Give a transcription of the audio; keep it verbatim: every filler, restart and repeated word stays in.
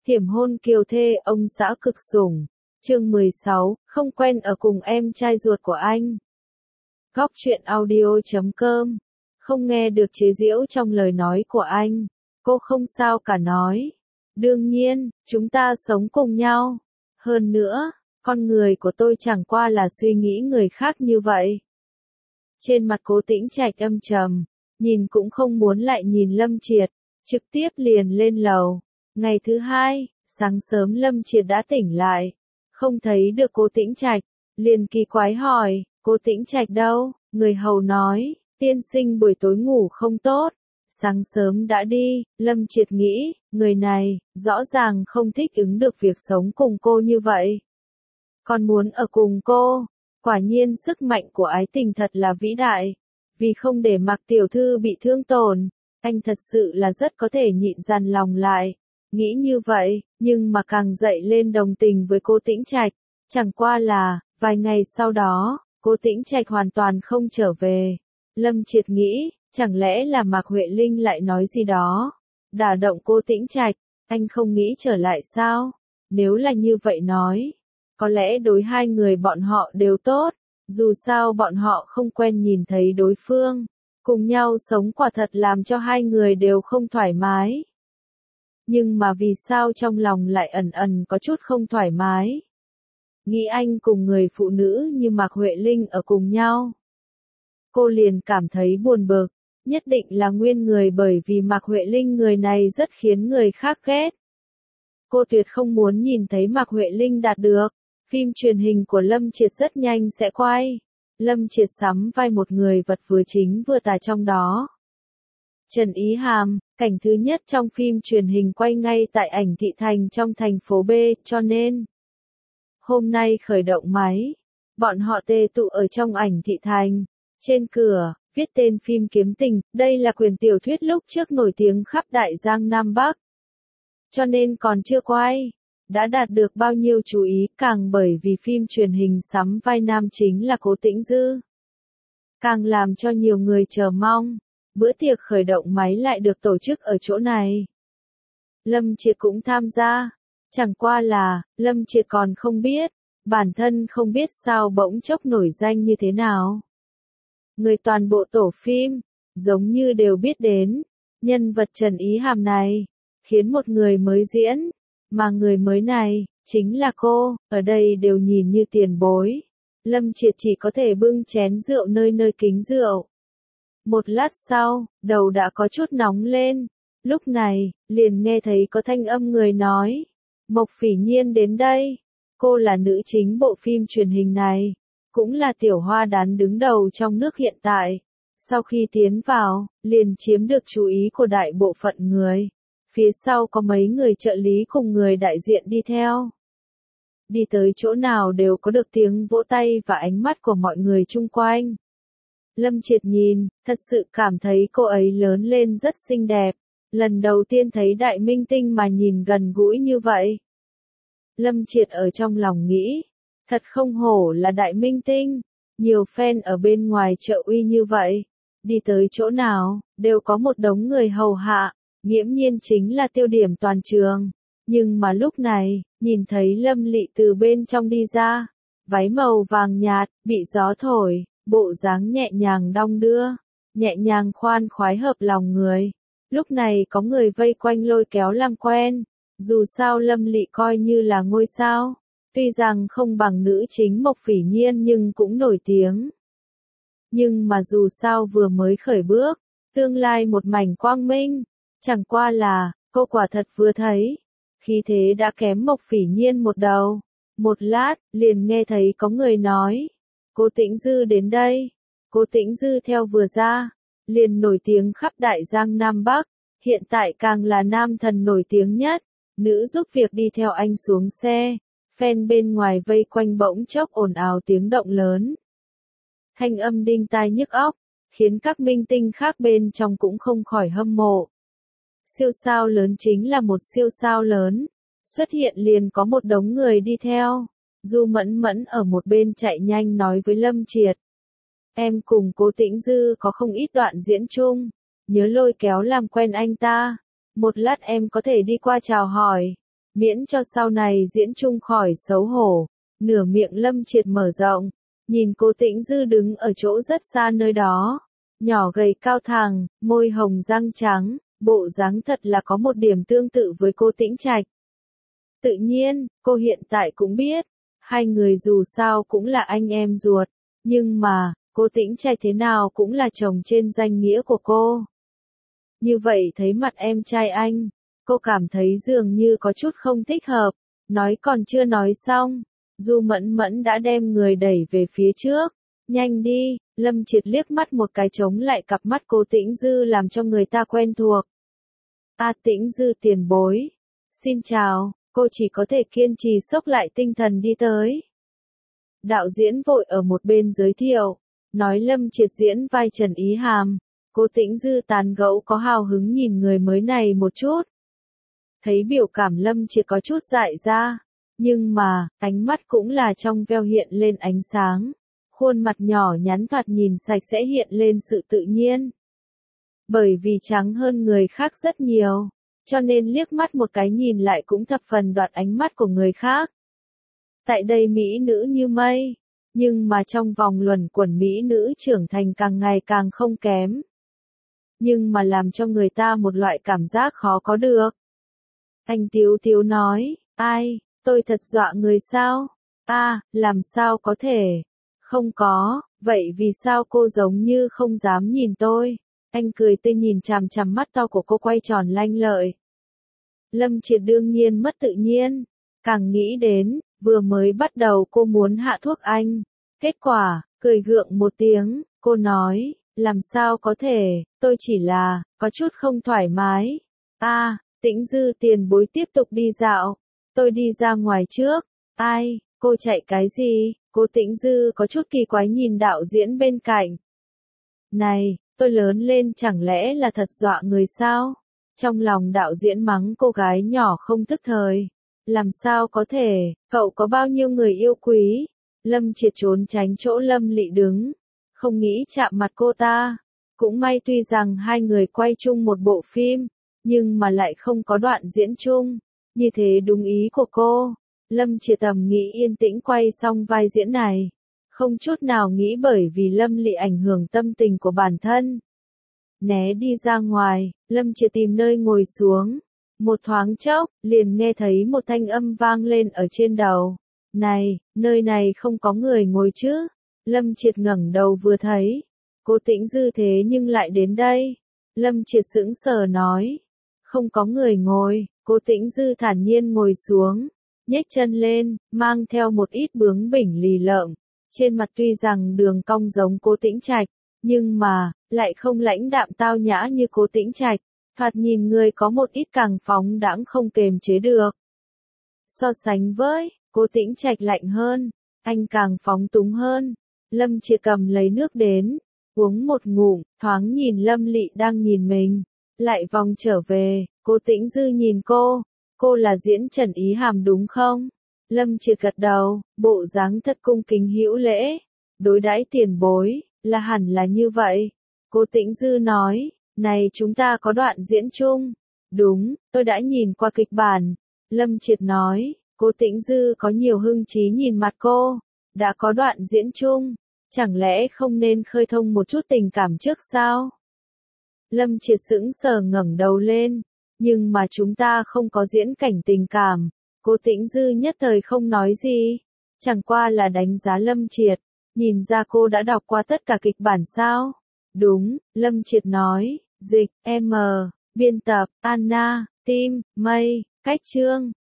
Thiểm hôn kiều thê ông xã cực sủng. Chương mười sáu, không quen ở cùng em trai ruột của anh. Góc truyện audio chấm com. Không nghe được chế giễu trong lời nói của anh. Cô không sao cả nói. Đương nhiên, chúng ta sống cùng nhau. Hơn nữa, con người của tôi chẳng qua là suy nghĩ người khác như vậy. Trên mặt Cố Tĩnh Trạch âm trầm, nhìn cũng không muốn lại nhìn Lâm Triệt, trực tiếp liền lên lầu. Ngày thứ hai, sáng sớm Lâm Triệt đã tỉnh lại, không thấy được Cố Tĩnh Trạch, liền kỳ quái hỏi, Cố Tĩnh Trạch đâu? Người hầu nói, tiên sinh buổi tối ngủ không tốt, sáng sớm đã đi. Lâm Triệt nghĩ, người này, rõ ràng không thích ứng được việc sống cùng cô như vậy. Còn muốn ở cùng cô, quả nhiên sức mạnh của ái tình thật là vĩ đại. Vì không để Mạc tiểu thư bị thương tổn, anh thật sự là rất có thể nhịn dằn lòng lại. Nghĩ như vậy, nhưng mà càng dậy lên đồng tình với Cố Tĩnh Trạch. Chẳng qua là, vài ngày sau đó, Cố Tĩnh Trạch hoàn toàn không trở về. Lâm Triệt nghĩ, chẳng lẽ là Mạc Huệ Linh lại nói gì đó, đả động Cố Tĩnh Trạch, anh không nghĩ trở lại sao? Nếu là như vậy nói, có lẽ đối hai người bọn họ đều tốt, dù sao bọn họ không quen nhìn thấy đối phương, cùng nhau sống quả thật làm cho hai người đều không thoải mái. Nhưng mà vì sao trong lòng lại ẩn ẩn có chút không thoải mái? Nghĩ anh cùng người phụ nữ như Mạc Huệ Linh ở cùng nhau, cô liền cảm thấy buồn bực, nhất định là nguyên người bởi vì Mạc Huệ Linh người này rất khiến người khác ghét. Cô tuyệt không muốn nhìn thấy Mạc Huệ Linh đạt được. Phim truyền hình của Lâm Triệt rất nhanh sẽ quay. Lâm Triệt sắm vai một người vật vừa chính vừa tà trong đó. Trần Ý Hàm, cảnh thứ nhất trong phim truyền hình quay ngay tại Ảnh Thị Thành trong thành phố B, cho nên hôm nay khởi động máy, bọn họ tề tụ ở trong Ảnh Thị Thành. Trên cửa, viết tên phim Kiếm Tình, đây là quyển tiểu thuyết lúc trước nổi tiếng khắp Đại Giang Nam Bắc. Cho nên còn chưa quay, đã đạt được bao nhiêu chú ý, càng bởi vì phim truyền hình sắm vai nam chính là Cố Tĩnh Dư. Càng làm cho nhiều người chờ mong, bữa tiệc khởi động máy lại được tổ chức ở chỗ này. Lâm Triệt cũng tham gia, chẳng qua là, Lâm Triệt còn không biết, bản thân không biết sao bỗng chốc nổi danh như thế nào. Người toàn bộ tổ phim, giống như đều biết đến, nhân vật Trần Ý Hàm này, khiến một người mới diễn. Mà người mới này, chính là cô, ở đây đều nhìn như tiền bối. Lâm Triệt chỉ có thể bưng chén rượu nơi nơi kính rượu. Một lát sau, đầu đã có chút nóng lên. Lúc này, liền nghe thấy có thanh âm người nói. Mộc Phỉ Nhiên đến đây. Cô là nữ chính bộ phim truyền hình này. Cũng là tiểu hoa đán đứng đầu trong nước hiện tại. Sau khi tiến vào, liền chiếm được chú ý của đại bộ phận người. Phía sau có mấy người trợ lý cùng người đại diện đi theo. Đi tới chỗ nào đều có được tiếng vỗ tay và ánh mắt của mọi người chung quanh. Lâm Triệt nhìn, thật sự cảm thấy cô ấy lớn lên rất xinh đẹp. Lần đầu tiên thấy đại minh tinh mà nhìn gần gũi như vậy. Lâm Triệt ở trong lòng nghĩ, thật không hổ là đại minh tinh. Nhiều fan ở bên ngoài chợ uy như vậy. Đi tới chỗ nào, đều có một đống người hầu hạ. Nghiễm nhiên chính là tiêu điểm toàn trường. Nhưng mà lúc này, nhìn thấy Lâm Lị từ bên trong đi ra. Váy màu vàng nhạt, bị gió thổi, bộ dáng nhẹ nhàng đong đưa. Nhẹ nhàng khoan khoái hợp lòng người. Lúc này có người vây quanh lôi kéo làm quen. Dù sao Lâm Lị coi như là ngôi sao. Tuy rằng không bằng nữ chính Mộc Phỉ Nhiên nhưng cũng nổi tiếng. Nhưng mà dù sao vừa mới khởi bước, tương lai một mảnh quang minh. Chẳng qua là, cô quả thật vừa thấy, khí thế đã kém Mộc Phỉ Nhiên một đầu. Một lát, liền nghe thấy có người nói, Cố Tĩnh Dư đến đây. Cố Tĩnh Dư theo vừa ra, liền nổi tiếng khắp Đại Giang Nam Bắc, hiện tại càng là nam thần nổi tiếng nhất. Nữ giúp việc đi theo anh xuống xe, fan bên ngoài vây quanh bỗng chốc ồn ào tiếng động lớn. Thanh âm đinh tai nhức óc, khiến các minh tinh khác bên trong cũng không khỏi hâm mộ. Siêu sao lớn chính là một siêu sao lớn, xuất hiện liền có một đống người đi theo. Du Mẫn Mẫn ở một bên chạy nhanh nói với Lâm Triệt. Em cùng Cố Tĩnh Dư có không ít đoạn diễn chung, nhớ lôi kéo làm quen anh ta. Một lát em có thể đi qua chào hỏi. miễn cho sau này diễn chung khỏi xấu hổ. Nửa miệng Lâm Triệt mở rộng, nhìn Cố Tĩnh Dư đứng ở chỗ rất xa nơi đó, nhỏ gầy cao thẳng, môi hồng răng trắng, bộ dáng thật là có một điểm tương tự với Cố Tĩnh Trạch. Tự nhiên, cô hiện tại cũng biết, hai người dù sao cũng là anh em ruột, nhưng mà, Cố Tĩnh Trạch thế nào cũng là chồng trên danh nghĩa của cô. Như vậy thấy mặt em trai anh, cô cảm thấy dường như có chút không thích hợp, nói còn chưa nói xong, Du Mẫn Mẫn đã đem người đẩy về phía trước. Nhanh đi, Lâm Triệt liếc mắt một cái chống lại cặp mắt Cố Tĩnh Dư làm cho người ta quen thuộc. A Tĩnh Dư tiền bối. Xin chào, cô chỉ có thể kiên trì xốc lại tinh thần đi tới. Đạo diễn vội ở một bên giới thiệu, nói Lâm Triệt diễn vai Trần Ý Hàm. Cố Tĩnh Dư tán gẫu có hào hứng nhìn người mới này một chút. Thấy biểu cảm Lâm Triệt có chút dại ra, nhưng mà, ánh mắt cũng là trong veo hiện lên ánh sáng. Khuôn mặt nhỏ nhắn thoạt nhìn sạch sẽ hiện lên sự tự nhiên. Bởi vì trắng hơn người khác rất nhiều, cho nên liếc mắt một cái nhìn lại cũng thập phần đoạt ánh mắt của người khác. Tại đây mỹ nữ như mây, nhưng mà trong vòng luẩn quẩn mỹ nữ trưởng thành càng ngày càng không kém. Nhưng mà làm cho người ta một loại cảm giác khó có được. Anh Tiếu Tiếu nói, ai, tôi thật dọa người sao? A, à, làm sao có thể? Không có, vậy vì sao cô giống như không dám nhìn tôi? Anh cười tươi nhìn chằm chằm mắt to của cô quay tròn lanh lợi. Lâm Triệt đương nhiên mất tự nhiên, càng nghĩ đến, vừa mới bắt đầu cô muốn hạ thuốc anh. Kết quả, cười gượng một tiếng, cô nói, làm sao có thể, tôi chỉ là, có chút không thoải mái. A, à, Tĩnh Dư tiền bối tiếp tục đi dạo, tôi đi ra ngoài trước. Ai, cô chạy cái gì? Cố Tĩnh Dư có chút kỳ quái nhìn đạo diễn bên cạnh. Này, tôi lớn lên chẳng lẽ là thật dọa người sao? Trong lòng đạo diễn mắng cô gái nhỏ không thức thời. Làm sao có thể, cậu có bao nhiêu người yêu quý? Lâm Triệt trốn tránh chỗ Lâm Lị đứng, không nghĩ chạm mặt cô ta. Cũng may tuy rằng hai người quay chung một bộ phim, nhưng mà lại không có đoạn diễn chung. Như thế đúng ý của cô. Lâm Triệt tầm nghĩ yên tĩnh quay xong vai diễn này. Không chút nào nghĩ bởi vì Lâm Lị ảnh hưởng tâm tình của bản thân. Né đi ra ngoài, Lâm Triệt tìm nơi ngồi xuống. Một thoáng chốc, liền nghe thấy một thanh âm vang lên ở trên đầu. Này, nơi này không có người ngồi chứ? Lâm Triệt ngẩng đầu vừa thấy. Cố Tĩnh Dư thế nhưng lại đến đây. Lâm Triệt sững sờ nói. Không có người ngồi, Cố Tĩnh Dư thản nhiên ngồi xuống. Nhếch chân lên, mang theo một ít bướng bỉnh lì lợm. Trên mặt tuy rằng đường cong giống Cố Tĩnh Trạch, nhưng mà, lại không lãnh đạm tao nhã như Cố Tĩnh Trạch. Thoạt nhìn người có một ít càng phóng đãng không kềm chế được. So sánh với, Cố Tĩnh Trạch lạnh hơn, anh càng phóng túng hơn. Lâm Triệt cầm lấy nước đến, uống một ngụm, thoáng nhìn Lâm Lị đang nhìn mình, lại vòng trở về. Cố Tĩnh Dư nhìn cô, cô là diễn Trần Ý Hàm đúng không? Lâm Triệt gật đầu, bộ dáng thật cung kính hữu lễ, đối đãi tiền bối, là hẳn là như vậy. Cố Tĩnh Dư nói, này chúng ta có đoạn diễn chung. Đúng, tôi đã nhìn qua kịch bản. Lâm Triệt nói, Cố Tĩnh Dư có nhiều hưng trí nhìn mặt cô, đã có đoạn diễn chung, chẳng lẽ không nên khơi thông một chút tình cảm trước sao? Lâm Triệt sững sờ ngẩng đầu lên, nhưng mà chúng ta không có diễn cảnh tình cảm. Cố Tĩnh Dư nhất thời không nói gì, chẳng qua là đánh giá Lâm Triệt, nhìn ra cô đã đọc qua tất cả kịch bản sao? Đúng, Lâm Triệt nói, dịch, M, biên tập, Anna, Tim, Mây, cách chương.